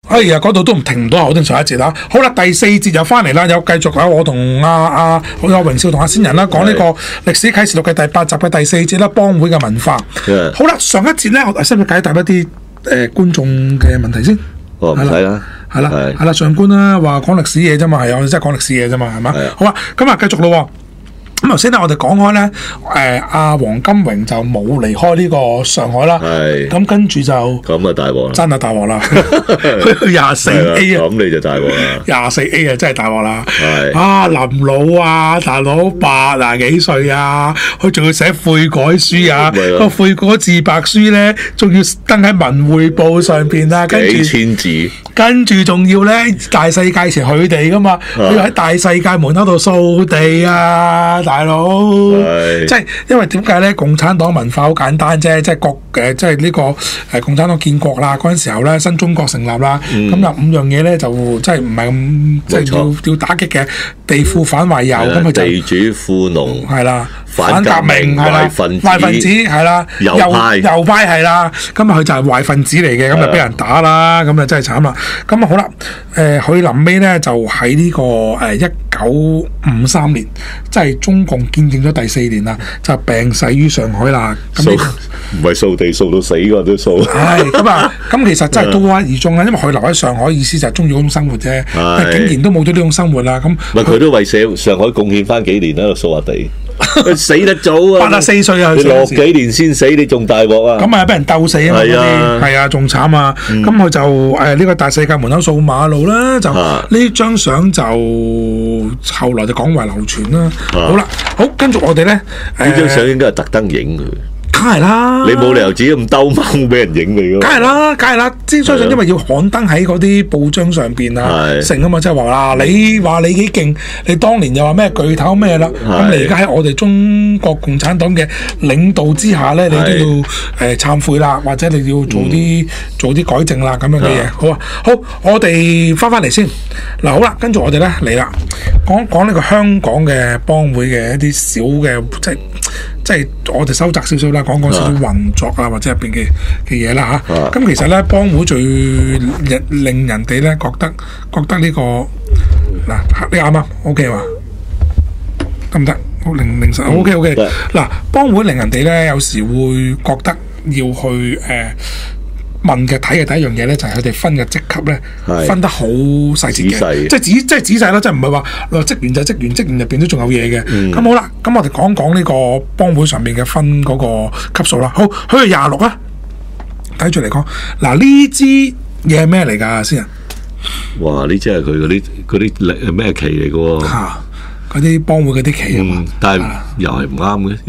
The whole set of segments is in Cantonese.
哎呀，嗰度都唔停唔到口，定上一節啦。好啦，第四節又翻嚟啦，有繼續有我同阿榮少同阿仙人啦，講呢個歷史啟示錄嘅第8集嘅第4節啦，幫會嘅文化。好啦，上一節咧，我使唔使解答一啲觀眾嘅問題先？ 唔使啦， 係啦，上官啦話講歷史嘢啫嘛，係我哋真係講歷史嘢啫嘛，係嘛？好啊，咁啊繼續咯。咁頭先咧，我哋講開咧，阿黃金榮就冇離開呢個上海啦。咁跟住就咁啊大鑊啦， 真係大鑊啦！去24A 啊， 咁你就大鑊啦。 24A 啊，真係大鑊啦！林老啊，大佬80幾歲啊，佢仲要寫悔改書啊，個悔改自白書咧，仲要登喺文匯報上邊啊，跟住幾千字， 跟住仲要咧大世界前佢哋噶嘛，佢要喺大世界門口度掃地啊！大佬，即係因為點解咧？共產黨文化好簡單啫，即係即係呢個共產黨建國啦，嗰陣時候咧，新中國成立啦，咁有5樣嘢咧，就即係唔係咁即係要打擊嘅，地富反壞右，咁佢就地主富農係啦， 反革命壞分子係啦，右派係啦，咁啊佢就係壞分子嚟嘅，咁就俾人打啦，咁啊真係慘啦。咁啊好啦，佢臨尾咧就喺呢個1953年，即係中共建政咗第4年啦，就病逝於上海啦。咁唔係掃地掃到死㗎都掃。 係咁啊，咁其實真係都無疾而終啦，因為佢留喺上海意思就係中意嗰種生活啫，但係竟然都冇咗呢種生活啦。咁佢都為上海貢獻翻幾年喺度掃下地。佢死得早啊 ！84歲啊， 你落幾年先死，你仲大鑊啊！ 咁啊，俾人鬥死啊嘛！係啊，仲慘啊！咁佢就呢個大世界門口掃馬路啦，就呢張相就後來就廣為流傳啦。好啦，好跟住我哋咧， 呢張相應該係特登影佢。 梗係啦， 你冇理由自己咁兜踎俾人影你㗎。 梗係啦，梗係啦，呢張相因為要刊登喺嗰啲報章上邊啊，成啊嘛，即係話啦，你話你幾勁，你當年又話咩巨頭咩啦，咁你而家喺我哋中國共產黨嘅領導之下咧，你都要懺悔啦，或者你要做啲改正啦咁樣嘅嘢。好啊，好，我哋翻嚟先。嗱，好啦，跟住我哋咧嚟啦，講呢個香港嘅幫會嘅一啲小嘅即係我哋收窄少少啦，講少少運作啊，或者入邊嘅嘢啦嚇。咁其實咧，幫會最令人哋咧覺得呢個嗱，你啱啱 OK 嘛？得唔得？好零實 OK。嗱，幫會令人哋咧有時會覺得要去問嘅睇嘅第一樣嘢咧，就係佢哋分嘅職級咧，分得好細節嘅，即係仔細啦，即係唔係話職員就職員，職員入邊都仲有嘢嘅。咁好啦，咁我哋講呢個幫會上面嘅分嗰個級數啦。好，去到26啦，睇住嚟講。嗱，呢支嘢係咩嚟㗎先啊？ 哇！呢支係佢嗰啲咩旗嚟㗎喎？ 嗰啲幫會嗰啲旗啊嘛， 但係又係唔啱嘅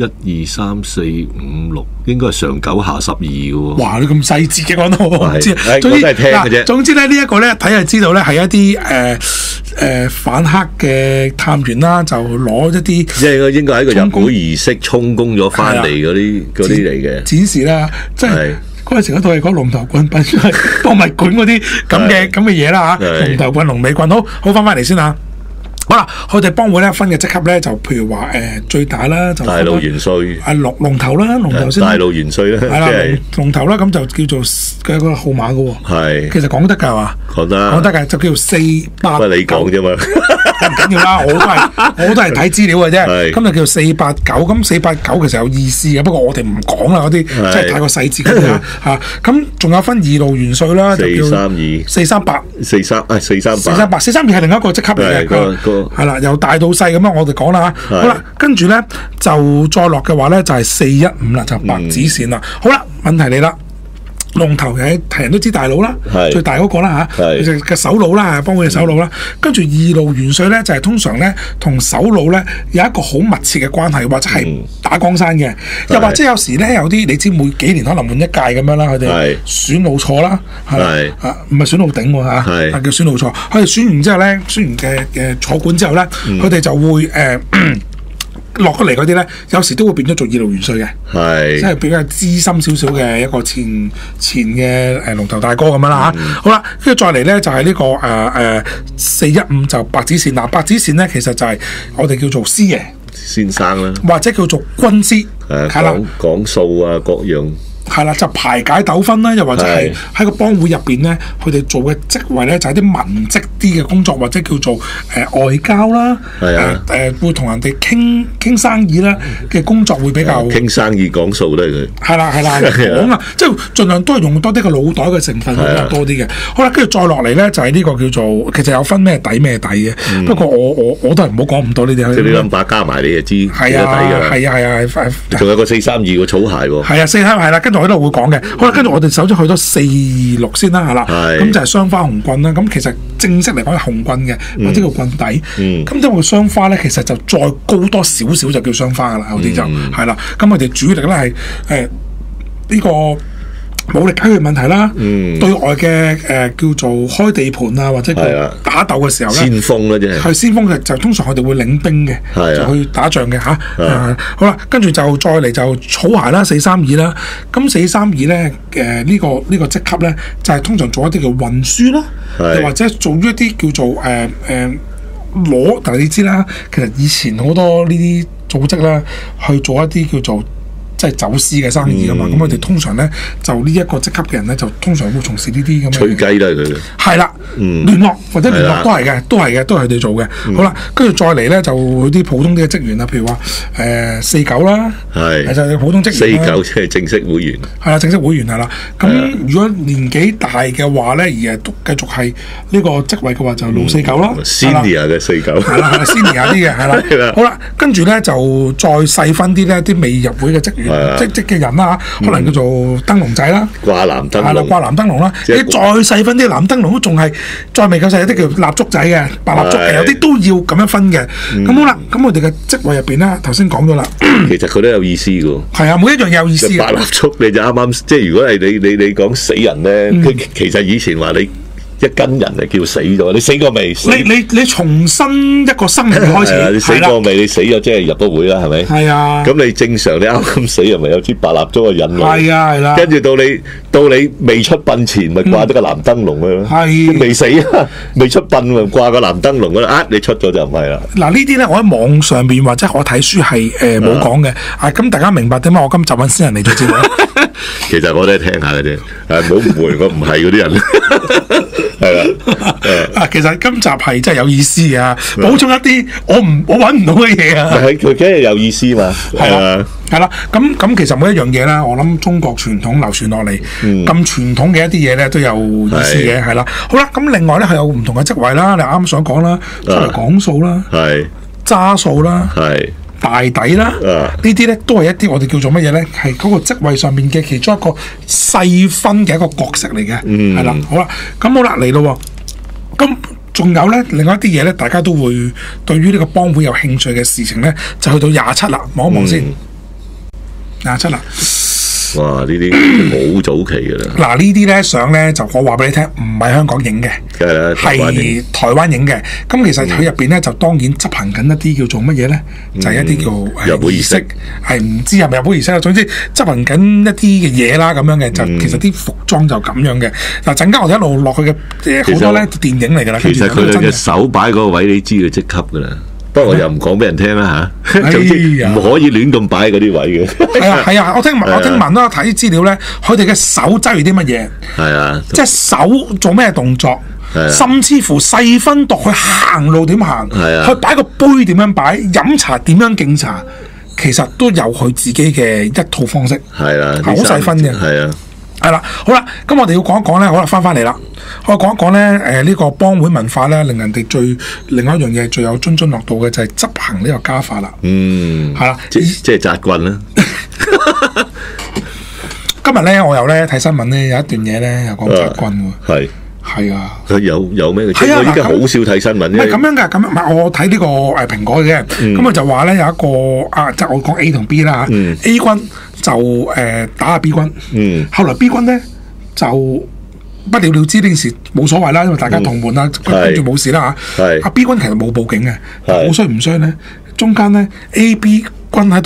，1、2、3、4、5、6，應該係上9下12嘅喎。哇！ 你咁細節嘅講到我唔知， 總之係聽嘅啫。 總之咧，呢一個咧睇就知道咧係一啲反黑嘅探員啦，就攞一啲即係應該喺個入會儀式充公咗翻嚟嗰啲嚟嘅展示啦，即係。嗰陣時嗰套係講龍頭棍品博物館嗰啲咁嘅嘢啦嚇，龍頭棍、龍尾棍，好翻嚟先啊！好啦，佢哋幫會咧分嘅職級咧，就譬如話最大啦，就大路元帥， 龍頭啦，龍頭先。 大路元帥啦， 係啦，龍頭啦，咁就叫做佢有個號碼嘅喎。係，其實講得㗎係嘛？講得㗎，就叫做48。不過你講啫嘛， 唔緊要啦，我都係睇資料嘅啫。咁就叫做489，咁489其實有意思嘅，不過我哋唔講啦嗰啲，即係太過細節嘅嚇。咁仲有分2路元帥啦，就叫438、432係另一個職級嚟嘅。係啦，由大到細咁樣，我哋講啦嚇。好啦，跟住咧就再落嘅話咧，就係415啦，就白紙線啦。好啦，問題嚟啦。龍頭係人都知大佬啦，最大嗰個啦嚇，嘅首腦啦，幫會嘅首腦啦。跟住2路元帥咧，就係通常咧同首腦咧有一個好密切嘅關係，或者係打江山嘅。又或者有時咧有啲你知每幾年可能換一屆咁樣啦，佢哋選路錯啦，係唔係選路頂喎嚇，叫選路錯。佢哋選完之後咧，選完嘅坐館之後咧，佢哋就會落咗嚟嗰啲咧，有時都會變咗做2路元帥嘅，即係比較資深少少嘅一個前嘅龍頭大哥咁樣啦嚇。好啦，跟住再嚟咧就係呢個415就白紙線。嗱，白紙線咧其實就係我哋叫做師爺先生啦， 或者叫做軍師， 講數啊各樣。 係啦，就排解糾紛啦，又或者係喺個幫會入邊咧，佢哋做嘅職位咧就係啲文職啲嘅工作，或者叫做外交啦，會同人哋傾生意啦嘅工作會比較傾生意講數咧佢。 係啦講啊，即係盡量都係用多啲個腦袋嘅成分比較多啲嘅。好啦，跟住再落嚟咧就係呢個叫做其實有分咩底咩底嘅，不過我都係唔好講咁多呢啲。 即係你諗把加埋你就知幾多底㗎啦。 係啊， 仲有個432個草鞋喎。 係啊，432係啦，跟住我喺度會講嘅。好啦，跟住我哋首先去到426先啦，係啦，咁就係雙花紅棍啦。咁其實正式嚟講係紅棍嘅，或者叫棍底。咁因為雙花咧，其實就再高多少少就叫雙花噶啦，有啲就係啦。咁我哋主力咧係呢個武力解決問題啦，對外嘅叫做開地盤啊，或者叫打鬥嘅時候咧， 先鋒啦，真係先鋒嘅就通常佢哋會領兵嘅，就去打仗嘅嚇。好啦，跟住就再嚟就草鞋啦，432啦。咁432咧呢個職級咧，就係通常做一啲叫運輸啦，又或者做一啲叫做攞，但係你知啦，其實以前好多呢啲組織啦，去做一啲叫做即係走私嘅生意噶嘛，咁我哋通常咧就呢一個職級嘅人咧，就通常會從事呢啲咁嘅吹雞啦佢。係啦，聯絡或者聯絡都係嘅，都係佢哋做嘅。好啦，跟住再嚟咧就啲普通啲嘅職員啦，譬如話49啦，就係普通職員啦。 49即係正式會員。 係啦，正式會員係啦。咁如果年紀大嘅話咧，而係繼續係呢個職位嘅話，就老49啦。 Senior 嘅49。 係啦，Senior 啲嘅係啦。好啦，跟住咧就再細分啲咧，啲未入會嘅職員。職嘅人啦，可能叫做燈籠仔啦，掛藍燈籠啦。你再細分啲藍燈籠都仲係再未夠細，有啲叫蠟燭仔嘅，白蠟燭嘅，有啲都要咁樣分嘅。咁好啦，咁我哋嘅職位入邊咧，頭先講咗啦， 其實佢都有意思嘅。 係啊，每一樣有意思嘅。 白蠟燭你就啱啱，即係如果係你講死人咧，其實以前話你一斤人就叫死咗，你死過未？ 你重新一個生命開始， 你死過未？你死咗即係入咗會啦，係咪？係啊。 咁你正常你啱啱死，係咪有支白蠟燭嘅引路？ 係啊，係啦。 跟住到你未出殯前，咪掛咗個藍燈籠咯。係。未死啊，未出殯咪掛個藍燈籠嗰度，你出咗就唔係啦。 嗱呢啲咧，我喺網上邊或者我睇書係冇講嘅。咁大家明白點解我今集揾先人嚟做節目？ 其實我都係聽下嘅啫，唔好誤會，我唔係嗰啲人。係啦， 其實今集係真係有意思嘅，補充一啲我揾唔到嘅嘢啊。 係佢梗係有意思嘛。 係啦，咁其實每一樣嘢啦，我諗中國傳統流傳落嚟咁傳統嘅一啲嘢咧，都有意思嘅，係啦。好啦，咁另外咧係有唔同嘅職位啦，你啱啱想講啦，出嚟講數啦，揸數啦，大底啦，呢啲咧都係一啲我哋叫做乜嘢咧？係嗰個職位上面嘅其中一個細分嘅一個角色嚟嘅，係啦。好啦，咁好啦嚟咯。咁仲有咧，另外一啲嘢咧，大家都會對於呢個幫會有興趣嘅事情咧，就去到27啦。望一望先，27啦。 哇！呢啲好早期㗎啦。 嗱，呢啲咧相咧就我話俾你聽，唔係香港影嘅，係台灣影嘅。咁其實佢入邊咧就當然執行緊一啲叫做乜嘢咧？就係一啲叫入會儀式， 係唔知係咪入會儀式啊？總之執行緊一啲嘅嘢啦，咁樣嘅就其實啲服裝就咁樣嘅。嗱，陣間我哋一路落去嘅好多咧電影嚟㗎啦。 其實佢哋嘅手擺嗰個位，你知佢職級㗎啦。不過我又唔講俾人聽啦嚇，總之唔可以亂咁擺嗰啲位嘅。 係啊，我聽聞啦，睇資料咧，佢哋嘅手揸住啲乜嘢？係啊，即係手做咩動作？甚至乎細分到去行路點行，去擺個杯點樣擺，飲茶點樣敬茶，其實都有佢自己嘅一套方式。係啦，好細分嘅。係啊。係啦，好啦，咁我哋要講一講咧，好啦，翻嚟啦，我講一講咧，呢個幫會文化咧，令人哋另外一樣嘢最有津津樂道嘅就係執行呢個家法啦。係啦， 即係紮棍啦。 今日咧，我又咧睇新聞咧，有一段嘢咧，又講紮棍喎。係啊， 有咩？係啊，我依家好少睇新聞。唔係咁樣㗎，咁唔係我睇呢個蘋果嘅，咁佢就話咧有一個即係我講 A 同 B 啦嚇，A 軍就打下 B 軍，後來 B 軍咧就不了了之呢件事冇所謂啦，因為大家同門啦，跟住冇事啦嚇。阿 B 軍其實冇報警嘅，好衰唔衰咧？中間咧 A、B 軍喺度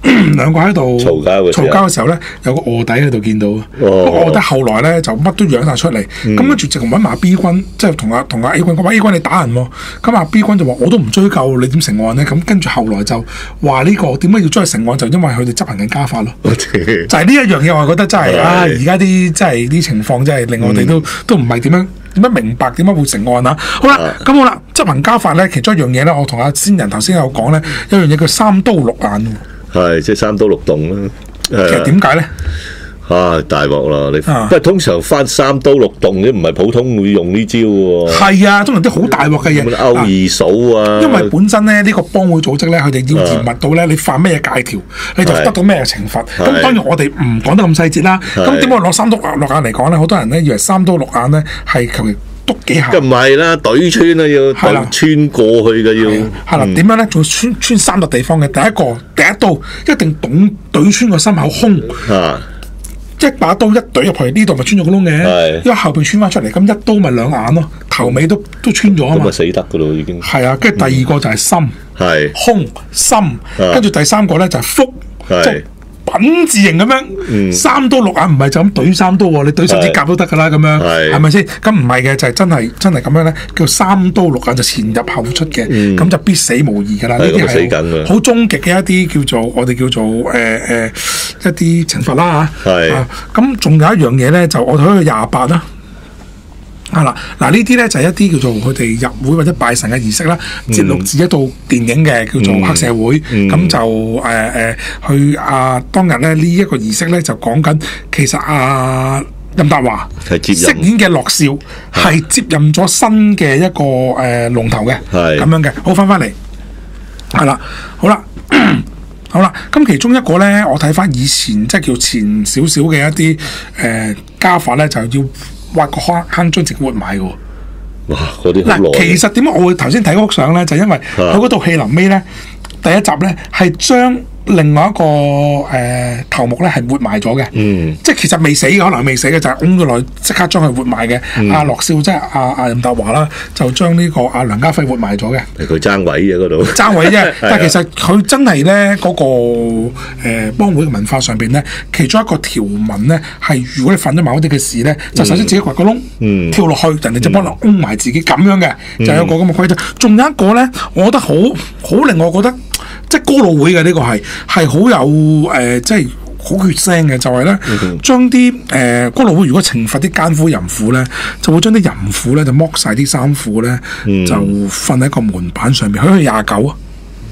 兩個喺度嘈交嘅時候咧，有個臥底喺度見到，臥底後來咧就乜都揚晒出嚟，咁跟住直同揾埋 B 君，即係同阿 A 君講話 A 君你打人喎，咁阿 B 君就話我都唔追究你點成案咧，咁跟住後來就話呢個點解要將佢成案，就因為佢哋執行緊家法咯，就係呢一樣嘢，我覺得真係而家啲真係啲情況真係令我哋都唔係點樣明白點解會成案啊？好啦，咁好啦，執行家法咧，其中一樣嘢咧，我同阿先人頭先有講咧，有樣嘢叫三刀六眼。係， 即係三刀六洞啦。 其實點解咧？ 大鑊啦！你不過通常翻三刀六洞啲唔係普通會用呢招喎。係啊，通常啲好大鑊嘅嘢。 勾二嫂啊！ 因為本身咧呢個幫會組織咧，佢哋要嚴密到咧，你犯咩戒條，你就得到咩懲罰。咁當然我哋唔講得咁細節啦。咁點解攞三刀六眼嚟講咧？好多人咧以為三刀六眼咧係求其篤幾下。唔係啦，懟穿啊要穿過去嘅要。係啦，點樣咧？仲要穿三笪地方嘅。第一刀一定懟穿個心口胸。一把刀一懟入去，呢度咪穿咗個窿嘅，因為後邊穿翻出嚟，咁一刀咪兩眼咯，頭尾都穿咗啊嘛。咁咪死得噶咯已經。係啊，跟住第二個就係心，胸心，跟住第三個咧就係腹，即係品字形咁樣。三刀六眼唔係就咁懟三刀喎，你懟手指甲都得噶啦，咁樣係咪先？咁唔係嘅，就係真係咁樣咧，叫三刀六眼就前入後出嘅，咁就必死無疑噶啦。呢啲係好終極嘅一啲叫做我哋叫做一啲懲罰啦嚇。咁仲有一樣嘢咧，就我睇佢28啦。嗱呢啲咧就係一啲叫做佢哋入會或者拜神嘅儀式啦，節錄自一套電影嘅叫做黑社會，咁就去當日咧呢一個儀式咧就講緊，其實任達華飾演嘅樂少係接任咗新嘅一個龍頭嘅，咁樣嘅。好翻嚟，係啦，好啦。好啦，咁其中一個咧，我睇翻以前即係叫前少少嘅一啲家法咧，就要挖個坑將自己活埋嘅。哇！嗰啲嗱，其實點解我會頭先睇嗰幅相咧，就因為佢嗰套戲臨尾咧，第一集咧係將另外一個頭目咧係活埋咗嘅，即係其實未死嘅，可能未死嘅就係㧬咗落去，即刻將佢活埋嘅。阿樂少即係阿任達華啦，就將呢個阿梁家輝活埋咗嘅。佢爭位嘅嗰度，爭位啫。但係其實佢真係咧嗰個幫會嘅文化上邊咧，其中一個條文咧係，如果你犯咗某一啲嘅事咧，就首先自己掘個窿，跳落去，人哋就幫你㧬埋自己咁樣嘅，就有個咁嘅規則。仲有一個咧，我覺得好令我覺得。即係哥老會嘅呢個係好有即係好血腥嘅，就係咧將啲哥老會如果懲罰啲奸夫淫婦咧，就會將啲淫婦咧就剝晒啲衫褲咧，就瞓喺個門板上面。佢29啊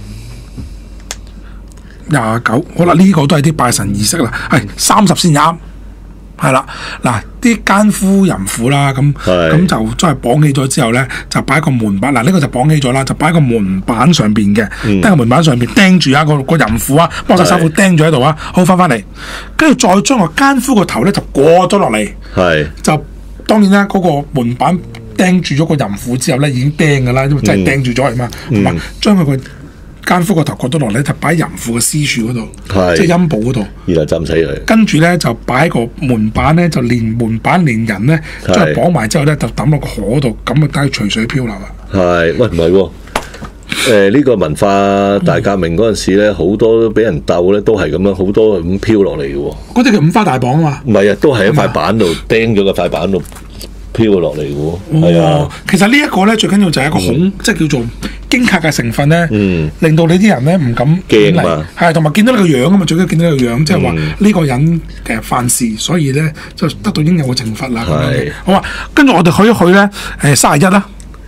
，29，好啦，呢個都係啲拜神儀式啦，係30先啱。係啦，嗱啲奸夫淫婦啦，咁就真係綁起咗之後咧，就擺喺個門板。嗱呢個就綁起咗啦，就擺喺個門板上邊嘅，釘喺門板上邊釘住啊個淫婦啊，幫晒衫褲釘咗喺度啊。好，翻嚟，跟住再將個奸夫個頭咧就過咗落嚟，就當然啦，嗰個門板釘住咗個淫婦之後咧，已經釘噶啦，因為真係釘住咗係嘛，同埋將佢個奸夫個頭割咗落嚟，就擺喺淫婦嘅私處嗰度，即係陰部嗰度，然後浸死佢。跟住咧就擺個門板咧，就連門板連人咧，將佢綁埋之後咧，就抌落個河度，咁啊等佢隨水漂流啊。係，喂唔係喎，呢個文化大革命嗰陣時咧，好多俾人鬥咧，都係咁樣，好多咁漂落嚟嘅喎。嗰啲叫五花大綁啊嘛。唔係啊，都係喺塊板度釘咗個塊板度漂落嚟嘅喎。係啊，其實呢一個咧最緊要就係一個恐，即係叫做驚嚇嘅成分咧，令到你啲人咧唔敢驚嚟，係同埋見到你個樣啊嘛，最緊要見到你個樣，即係話呢個人嘅犯事，所以咧就得到應有嘅懲罰啦。咁樣嘅，好啊，跟住我哋去一去咧，31啦，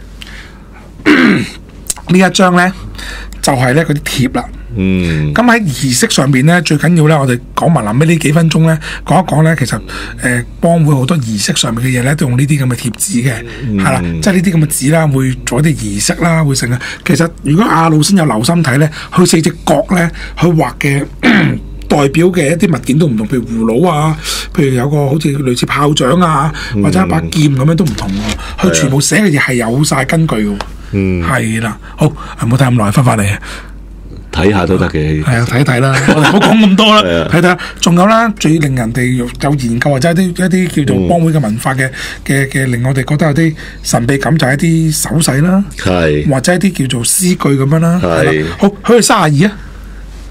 呢一張咧就係咧嗰啲貼啦。咁喺儀式上邊咧，最緊要咧，我哋講埋臨尾呢幾分鐘咧，講一講咧，其實幫會好多儀式上面嘅嘢咧，都用呢啲咁嘅貼紙嘅，係啦，即係呢啲咁嘅紙啦，會做一啲儀式啦，會成啊。其實如果阿老先有留心睇咧，佢4隻角咧，佢畫嘅代表嘅一啲物件都唔同，譬如葫蘆啊，譬如有個好似類似炮仗啊，或者一把劍咁樣都唔同喎。佢全部寫嘅嘢係有晒根據嘅，係啦。好，唔好睇咁耐，翻嚟。睇下都得嘅，係啊，睇一睇啦，我哋唔好講咁多啦，睇睇。仲有啦，最令人哋有研究或者一啲叫做幫會嘅文化嘅，令我哋覺得有啲神秘感，就係一啲手勢啦，或者一啲叫做詩句咁樣啦，係啦。好，去32啊，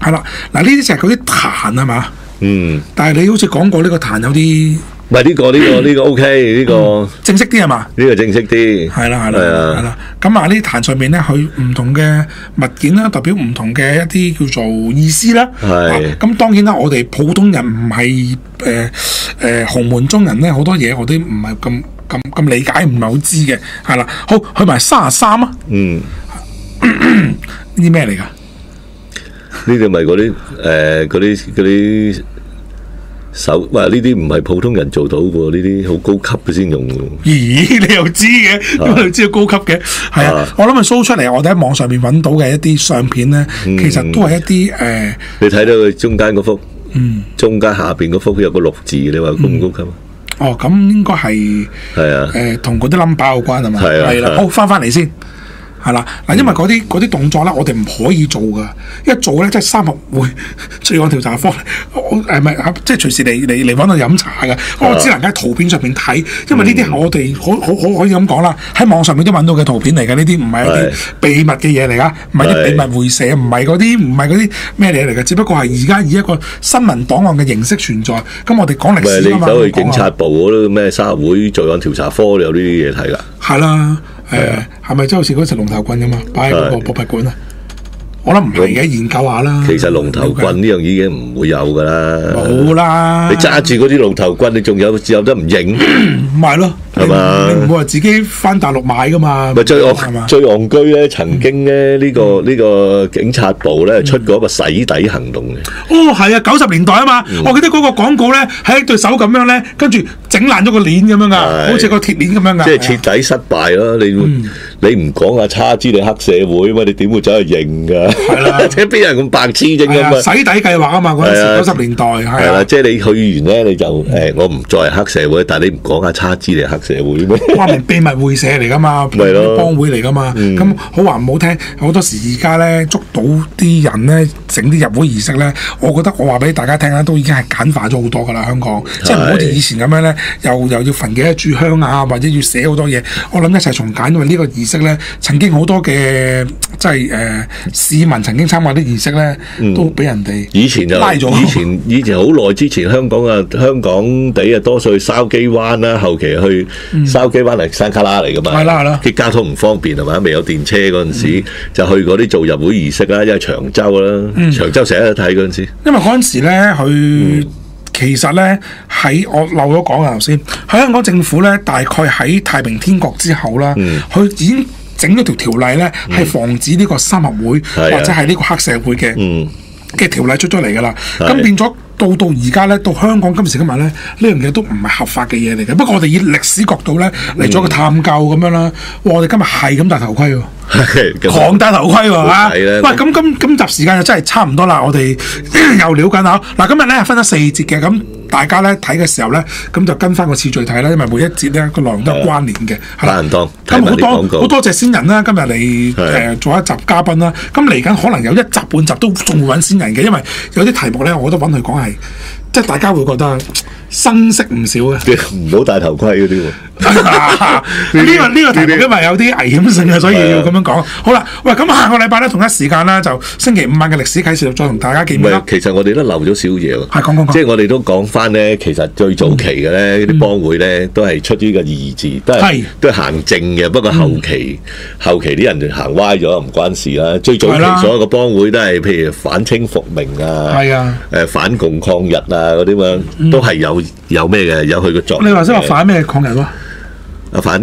係啦，嗱呢啲就係嗰啲壇係嘛？ 嗯。 但係你好似講過呢個壇有啲。 唔係呢個 OK 呢個正式啲係嘛？ 呢個正式啲係啦。咁啊呢壇上面咧，佢唔同嘅物件啦，代表唔同嘅一啲叫做意思啦。 係。 咁當然啦，我哋普通人唔係洪門中人咧，好多嘢我都唔係咁理解，唔係好知嘅。係啦，好去埋33啊。 嗯。 呢啲咩嚟㗎？ 呢啲咪嗰啲。呢啲唔係普通人做到嘅，呢啲好高級嘅先用嘅。 咦，你又知嘅？咁你知道高級嘅？係啊，我諗佢 show 出嚟，我哋喺網上面揾到嘅一啲相片咧，其實都係一啲你睇到佢中間嗰幅，中間下邊嗰幅有個6字，你話高唔高級啊？ 哦，咁應該係同嗰啲 number 有關係嘛？係啦，好翻嚟先。係啦，嗱，因為嗰啲動作咧，我哋唔可以做噶，一做咧即係三合會罪案調查科，即係隨時嚟揾我飲茶嘅，我只能喺圖片上面睇，因為呢啲係我哋好可以咁講啦，喺網上面都揾到嘅圖片嚟嘅，呢啲唔係一啲秘密嘅嘢嚟噶，唔係啲秘密會社，唔係嗰啲咩嘢嚟嘅，只不過係而家以一個新聞檔案嘅形式存在。咁我哋講歷史啊嘛， 你走去警察部嗰啲咩三合會罪案調查科，有呢啲嘢睇噶。 係啦。係咪即係好似嗰隻龍頭棍咁啊？擺喺嗰個博物館啊？我諗唔係嘅，研究下啦。其實龍頭棍呢樣已經唔會有噶啦。冇啦！ 你揸住嗰啲龍頭棍，你仲有得唔認？ 唔係咯，係嘛？你唔會話自己翻大陸買噶嘛？咪最戇居咧，曾經咧呢個警察部咧出過一個洗底行動嘅。 哦，係啊，90年代啊嘛，我記得嗰個廣告咧係一對手咁樣咧，跟住整爛咗個鏈咁樣噶，好似個鐵鏈咁樣噶。 即係徹底失敗咯！你唔講啊，叉知你黑社會嘛？你點會走去認噶？係啦，即係邊有人咁白痴啫嘛？ 洗底計劃啊嘛，嗰陣時90年代係啦， 即係你去完咧，你就我唔再係黑社會，但係你唔講下叉知你係黑社會咩？ 話明秘密會社嚟噶嘛，幫會嚟噶嘛。咁好話唔好聽，好多時而家咧捉到啲人咧整啲入會儀式咧，我覺得我話俾大家聽咧，都已經係簡化咗好多噶啦。香港即係唔好似以前咁樣咧，又要焚幾多炷香啊，或者要寫好多嘢。我諗一齊重簡，因為呢個儀式咧，曾經好多嘅即係市民曾經參加啲儀式咧，都俾人哋以前就拉咗。以前好耐之前，香港地多數去筲箕灣啦，後期去筲箕灣係山卡拉嚟噶嘛，係啦，啲交通唔方便係嘛，未有電車嗰陣時，就去嗰啲做入會儀式啦，因為長洲啦，長洲成日都睇嗰陣時。因為嗰陣時咧，佢其實咧喺我漏咗講啊頭先，喺香港政府咧，大概喺太平天國之後啦，佢已經整咗條例咧，係防止呢個三合會或者係呢個黑社會嘅條例出咗嚟噶啦，咁變咗。到而家咧，到香港今時今日咧，呢樣嘢都唔係合法嘅嘢嚟嘅。不過我哋以歷史角度咧嚟做一個探究咁樣啦。我哋今日係咁戴頭盔喎，狂戴頭盔喎嚇。喂，咁今集時間就真係差唔多啦。我哋又了緊下嗱，今日咧分咗4節嘅，咁大家咧睇嘅時候咧，咁就跟翻個次序睇啦，因為每一節咧個內容都有關聯嘅。係啦，咁好多謝先人啦，今日嚟做一集嘉賓啦。咁嚟緊可能有一集半集都仲會揾先人嘅，因為有啲題目咧，我覺得揾佢講係即係大家會覺得生色唔少嘅，唔好戴頭盔嗰啲喎。 呢個題目因為有啲危險性嘅，所以要咁樣講。好啦，喂，咁下個禮拜咧同一時間啦，就星期5晚嘅歷史啟示錄再同大家見面啦。 其實我哋都漏咗少嘢喎。 係講， 即係我哋都講翻咧，其實最早期嘅咧啲幫會咧都係出於個義字，都係行正嘅。不過後期啲人就行歪咗，唔關事啦。最早期所有嘅幫會都係譬如反清復明啊，反共抗日啊嗰啲嘛，都係有咩嘅，有佢嘅作用。你話先話反咩抗日喎？反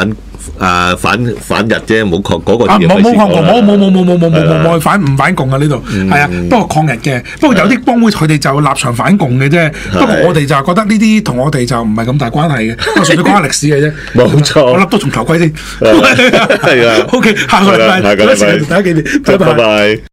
日啫，冇抗嗰個字。冇抗共，冇反共啊！呢度係啊，不過抗日嘅。不過有啲幫會佢哋就立場反共嘅啫。不過我哋就覺得呢啲同我哋就唔係咁大關係嘅，我純粹講下歷史嘅啫。 冇錯。 我笠多重頭盔先。係啊。OK，下個禮拜，大家見面，拜拜。